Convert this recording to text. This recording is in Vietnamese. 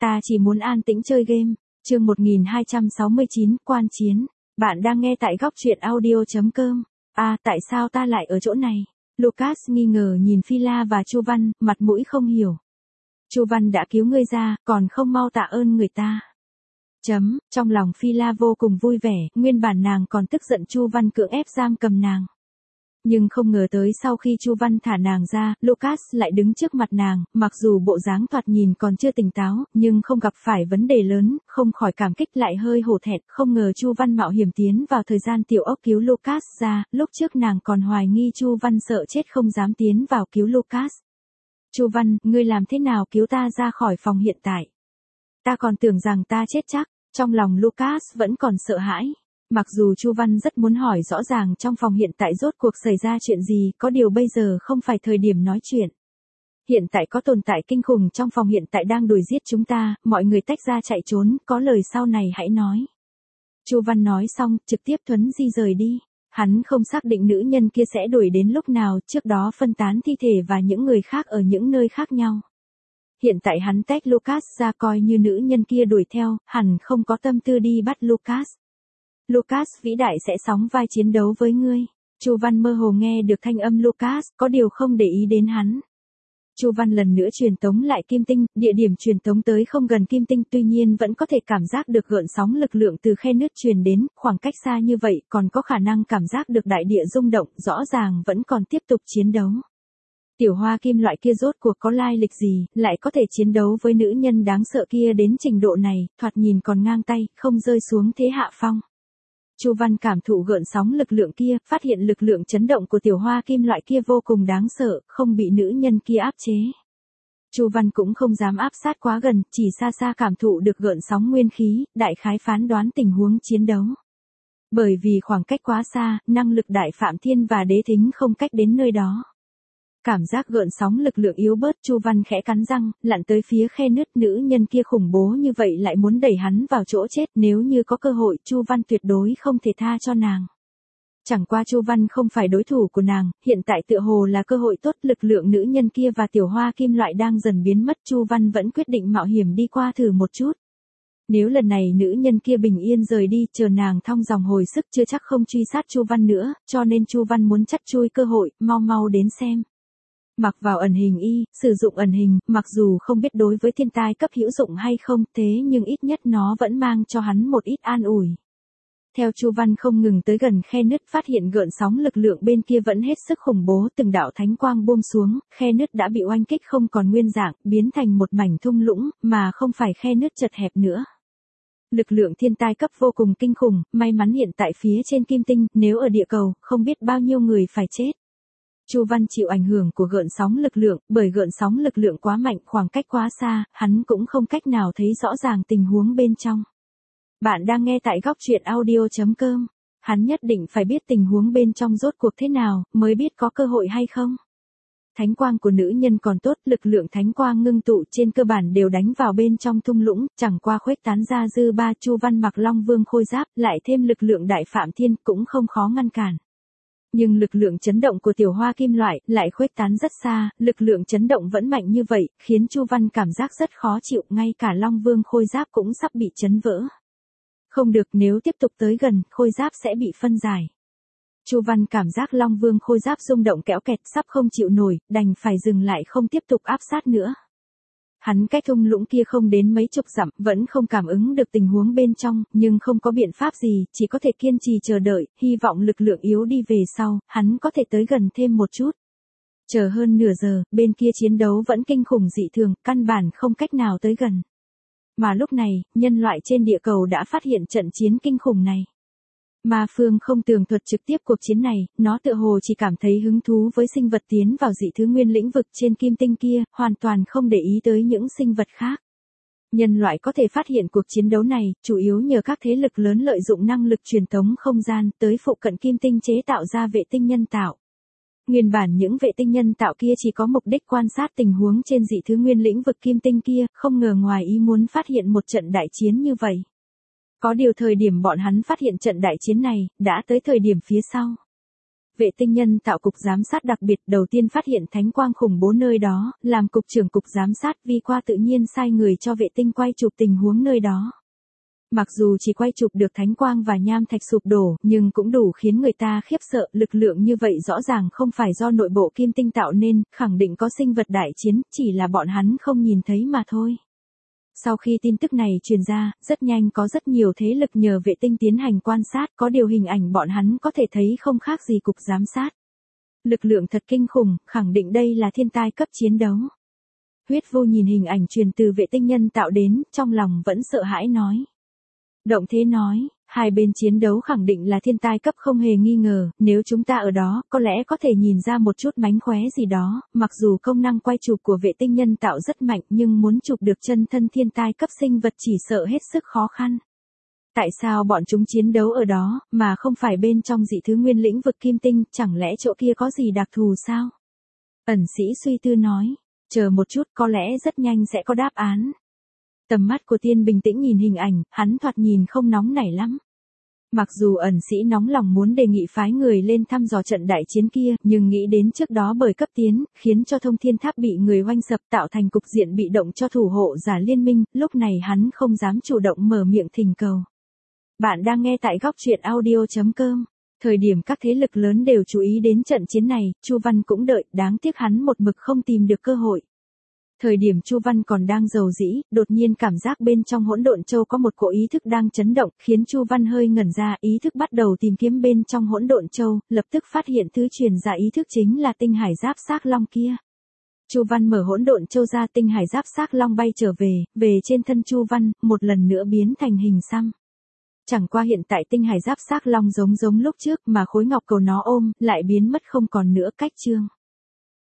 Ta chỉ muốn an tĩnh chơi game. Chương 1269, quan chiến. Bạn đang nghe tại góc truyện audio.com. Tại sao ta lại ở chỗ này? Lucas nghi ngờ nhìn Phi-la và Chu Văn, mặt mũi không hiểu. Chu Văn đã cứu ngươi ra, còn không mau tạ ơn người ta. Trong lòng Phi-la vô cùng vui vẻ, nguyên bản nàng còn tức giận Chu Văn cưỡng ép giam cầm nàng. Nhưng không ngờ tới sau khi Chu Văn thả nàng ra, Lucas lại đứng trước mặt nàng, mặc dù bộ dáng thoạt nhìn còn chưa tỉnh táo, nhưng không gặp phải vấn đề lớn, không khỏi cảm kích lại hơi hổ thẹn, không ngờ Chu Văn mạo hiểm tiến vào thời gian tiểu ốc cứu Lucas ra, lúc trước nàng còn hoài nghi Chu Văn sợ chết không dám tiến vào cứu Lucas. Chu Văn, ngươi làm thế nào cứu ta ra khỏi phòng hiện tại? Ta còn tưởng rằng ta chết chắc, trong lòng Lucas vẫn còn sợ hãi. Mặc dù Chu Văn rất muốn hỏi rõ ràng trong phòng hiện tại rốt cuộc xảy ra chuyện gì, có điều bây giờ không phải thời điểm nói chuyện. Hiện tại có tồn tại kinh khủng trong phòng hiện tại đang đuổi giết chúng ta, mọi người tách ra chạy trốn, có lời sau này hãy nói. Chu Văn nói xong, trực tiếp thuấn di rời đi. Hắn không xác định nữ nhân kia sẽ đuổi đến lúc nào, trước đó phân tán thi thể và những người khác ở những nơi khác nhau. Hiện tại hắn tách Lucas ra coi như nữ nhân kia đuổi theo, hẳn không có tâm tư đi bắt Lucas. Lucas vĩ đại sẽ sóng vai chiến đấu với ngươi. Chu Văn mơ hồ nghe được thanh âm Lucas, có điều không để ý đến hắn. Chu Văn lần nữa truyền tống lại Kim Tinh, địa điểm truyền tống tới không gần Kim Tinh, tuy nhiên vẫn có thể cảm giác được gợn sóng lực lượng từ khe nứt truyền đến, khoảng cách xa như vậy, còn có khả năng cảm giác được đại địa rung động, rõ ràng vẫn còn tiếp tục chiến đấu. Tiểu hoa kim loại kia rốt cuộc có lai lịch gì, lại có thể chiến đấu với nữ nhân đáng sợ kia đến trình độ này, thoạt nhìn còn ngang tay, không rơi xuống thế hạ phong. Chu Văn cảm thụ gợn sóng lực lượng kia, phát hiện lực lượng chấn động của tiểu hoa kim loại kia vô cùng đáng sợ, không bị nữ nhân kia áp chế. Chu Văn cũng không dám áp sát quá gần, chỉ xa xa cảm thụ được gợn sóng nguyên khí, đại khái phán đoán tình huống chiến đấu. Bởi vì khoảng cách quá xa, năng lực đại phạm thiên và đế thính không cách đến nơi đó. Cảm giác gợn sóng lực lượng yếu bớt, Chu Văn khẽ cắn răng, lặn tới phía khe nứt, nữ nhân kia khủng bố như vậy lại muốn đẩy hắn vào chỗ chết, nếu như có cơ hội, Chu Văn tuyệt đối không thể tha cho nàng. Chẳng qua Chu Văn không phải đối thủ của nàng, hiện tại tựa hồ là cơ hội tốt, lực lượng nữ nhân kia và tiểu hoa kim loại đang dần biến mất, Chu Văn vẫn quyết định mạo hiểm đi qua thử một chút. Nếu lần này nữ nhân kia bình yên rời đi, chờ nàng thong dòng hồi sức chưa chắc không truy sát Chu Văn nữa, cho nên Chu Văn muốn chắc chui cơ hội, mau đến xem. Mặc vào ẩn hình y, sử dụng ẩn hình, mặc dù không biết đối với thiên tai cấp hữu dụng hay không, thế nhưng ít nhất nó vẫn mang cho hắn một ít an ủi. Theo Chu Văn không ngừng tới gần khe nứt, phát hiện gợn sóng lực lượng bên kia vẫn hết sức khủng bố, từng đạo thánh quang buông xuống, khe nứt đã bị oanh kích không còn nguyên dạng, biến thành một mảnh thung lũng, mà không phải khe nứt chật hẹp nữa. Lực lượng thiên tai cấp vô cùng kinh khủng, may mắn hiện tại phía trên Kim Tinh, nếu ở địa cầu, không biết bao nhiêu người phải chết. Chu Văn chịu ảnh hưởng của gợn sóng lực lượng, bởi gợn sóng lực lượng quá mạnh, khoảng cách quá xa, hắn cũng không cách nào thấy rõ ràng tình huống bên trong. Bạn đang nghe tại góc truyện audio.com. Hắn nhất định phải biết tình huống bên trong rốt cuộc thế nào, mới biết có cơ hội hay không. Thánh quang của nữ nhân còn tốt, lực lượng thánh quang ngưng tụ trên cơ bản đều đánh vào bên trong thung lũng, chẳng qua khuếch tán ra dư ba. Chu Văn mặc Long Vương khôi giáp, lại thêm lực lượng đại phạm thiên cũng không khó ngăn cản. Nhưng lực lượng chấn động của tiểu hoa kim loại lại khuếch tán rất xa, lực lượng chấn động vẫn mạnh như vậy, khiến Chu Văn cảm giác rất khó chịu, ngay cả Long Vương khôi giáp cũng sắp bị chấn vỡ. Không được, nếu tiếp tục tới gần, khôi giáp sẽ bị phân giải. Chu Văn cảm giác Long Vương khôi giáp rung động kéo kẹt, sắp không chịu nổi, đành phải dừng lại không tiếp tục áp sát nữa. Hắn cách thung lũng kia không đến mấy chục dặm, vẫn không cảm ứng được tình huống bên trong, nhưng không có biện pháp gì, chỉ có thể kiên trì chờ đợi, hy vọng lực lượng yếu đi về sau, hắn có thể tới gần thêm một chút. Chờ hơn nửa giờ, bên kia chiến đấu vẫn kinh khủng dị thường, căn bản không cách nào tới gần. Mà lúc này, nhân loại trên địa cầu đã phát hiện trận chiến kinh khủng này. Ma Phương không tường thuật trực tiếp cuộc chiến này, nó tựa hồ chỉ cảm thấy hứng thú với sinh vật tiến vào dị thứ nguyên lĩnh vực trên Kim Tinh kia, hoàn toàn không để ý tới những sinh vật khác. Nhân loại có thể phát hiện cuộc chiến đấu này, chủ yếu nhờ các thế lực lớn lợi dụng năng lực truyền tống không gian tới phụ cận Kim Tinh chế tạo ra vệ tinh nhân tạo. Nguyên bản những vệ tinh nhân tạo kia chỉ có mục đích quan sát tình huống trên dị thứ nguyên lĩnh vực Kim Tinh kia, không ngờ ngoài ý muốn phát hiện một trận đại chiến như vậy. Có điều thời điểm bọn hắn phát hiện trận đại chiến này, đã tới thời điểm phía sau. vệ tinh nhân tạo cục giám sát đặc biệt đầu tiên phát hiện thánh quang khủng bố nơi đó, làm cục trưởng cục giám sát Vi Qua tự nhiên sai người cho vệ tinh quay chụp tình huống nơi đó. Mặc dù chỉ quay chụp được thánh quang và nham thạch sụp đổ, nhưng cũng đủ khiến người ta khiếp sợ, lực lượng như vậy rõ ràng không phải do nội bộ kim tinh tạo nên, khẳng định có sinh vật đại chiến, chỉ là bọn hắn không nhìn thấy mà thôi. Sau khi tin tức này truyền ra, rất nhanh có rất nhiều thế lực nhờ vệ tinh tiến hành quan sát, có điều hình ảnh bọn hắn có thể thấy không khác gì cục giám sát. Lực lượng thật kinh khủng, khẳng định đây là thiên tai cấp chiến đấu. Huyết Vô nhìn hình ảnh truyền từ vệ tinh nhân tạo đến, trong lòng vẫn sợ hãi nói. Động Thế nói, hai bên chiến đấu khẳng định là thiên tai cấp không hề nghi ngờ, nếu chúng ta ở đó, có lẽ có thể nhìn ra một chút mánh khóe gì đó, mặc dù công năng quay chụp của vệ tinh nhân tạo rất mạnh nhưng muốn chụp được chân thân thiên tai cấp sinh vật chỉ sợ hết sức khó khăn. Tại sao bọn chúng chiến đấu ở đó, mà không phải bên trong dị thứ nguyên lĩnh vực kim tinh, chẳng lẽ chỗ kia có gì đặc thù sao? Ẩn sĩ suy tư nói, chờ một chút có lẽ rất nhanh sẽ có đáp án. Tầm mắt của Tiên bình tĩnh nhìn hình ảnh, hắn thoạt nhìn không nóng nảy lắm. Mặc dù ẩn sĩ nóng lòng muốn đề nghị phái người lên thăm dò trận đại chiến kia, nhưng nghĩ đến trước đó bởi cấp tiến, khiến cho thông thiên tháp bị người oanh sập tạo thành cục diện bị động cho thủ hộ giả liên minh, lúc này hắn không dám chủ động mở miệng thỉnh cầu. Bạn đang nghe tại góc truyện audio.com. Thời điểm các thế lực lớn đều chú ý đến trận chiến này, Chu Văn cũng đợi, đáng tiếc hắn một mực không tìm được cơ hội. Thời điểm Chu Văn còn đang dầu dĩ, đột nhiên cảm giác bên trong hỗn độn châu có một cỗ ý thức đang chấn động, khiến Chu Văn hơi ngẩn ra, ý thức bắt đầu tìm kiếm bên trong hỗn độn châu, lập tức phát hiện thứ truyền ra ý thức chính là tinh hải giáp xác long kia. Chu Văn mở hỗn độn châu ra, tinh hải giáp xác long bay trở về trên thân Chu Văn, một lần nữa biến thành hình xăm. Chẳng qua hiện tại tinh hải giáp xác long giống lúc trước mà khối ngọc cầu nó ôm, lại biến mất không còn nữa cách trương.